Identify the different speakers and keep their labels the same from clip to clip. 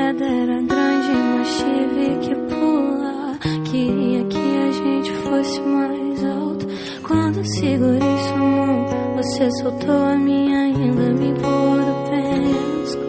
Speaker 1: queda era grande, mas tive que pular. Queria que a gente fosse mais alto. Quando segurei sua mão, você soltou a minha, ainda me pôr do penhasco.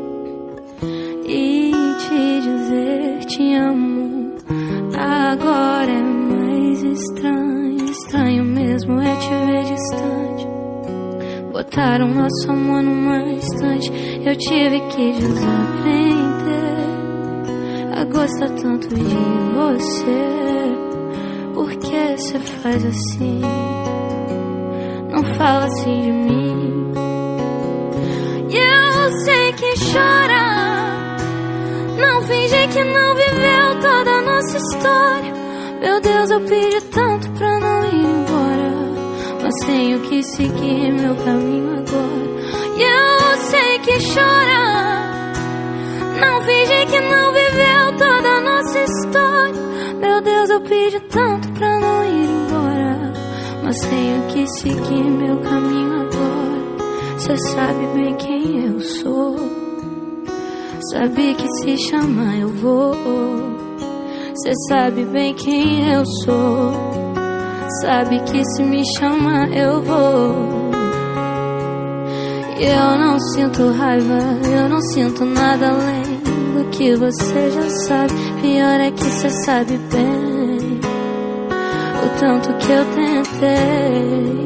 Speaker 1: E te dizer te amo agora é mais estranho. Estranho mesmo é te ver distante. Botaram nosso amor numa estante. Eu tive que desaprender a gostar tanto de você. Por que você faz assim? Não fala assim de mim. E eu sei que chora. Não finge que não viveu toda a nossa história. Meu Deus, eu pedi tanto pra não ir embora, mas tenho que seguir meu caminho agora. E eu sei que chora. Não finge que não viveu toda a nossa história. Meu Deus, eu pedi tanto pra não ir embora, mas tenho que seguir meu caminho agora. Cê sabe bem quem eu sou. Sabe que se chamar eu vou. Cê sabe bem quem eu sou. Sabe que se me chamar eu vou. E eu não sinto raiva, eu não sinto nada além do que você já sabe. Pior é que cê sabe bem o tanto que eu tentei.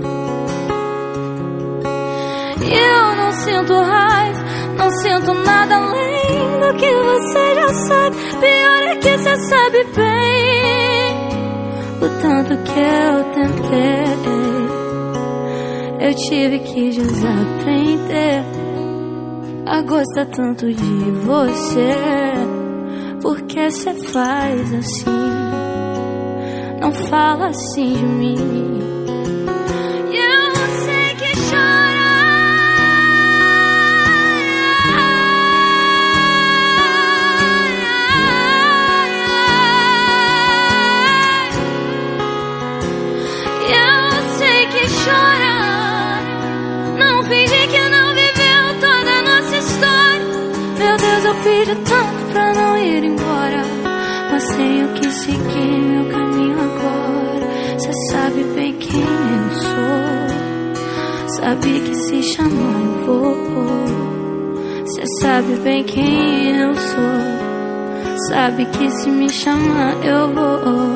Speaker 1: E eu não sinto raiva, não sinto nada além do que você já sabe. Pior é que cê sabe bem o tanto que eu tentei. Eu tive que desaprender a gostar tanto de você. Por que cê faz assim? Não fala assim de mim. E eu sei que chora. E eu sei que chora. Não finge que não viveu toda a nossa história. Meu Deus, eu pedi tanto pra não ir embora, mas tenho que seguir meu caminho agora. Cê sabe bem quem eu sou. Sabe que se chamar eu vou. Cê sabe bem quem eu sou. Sabe que se me chamar eu vou.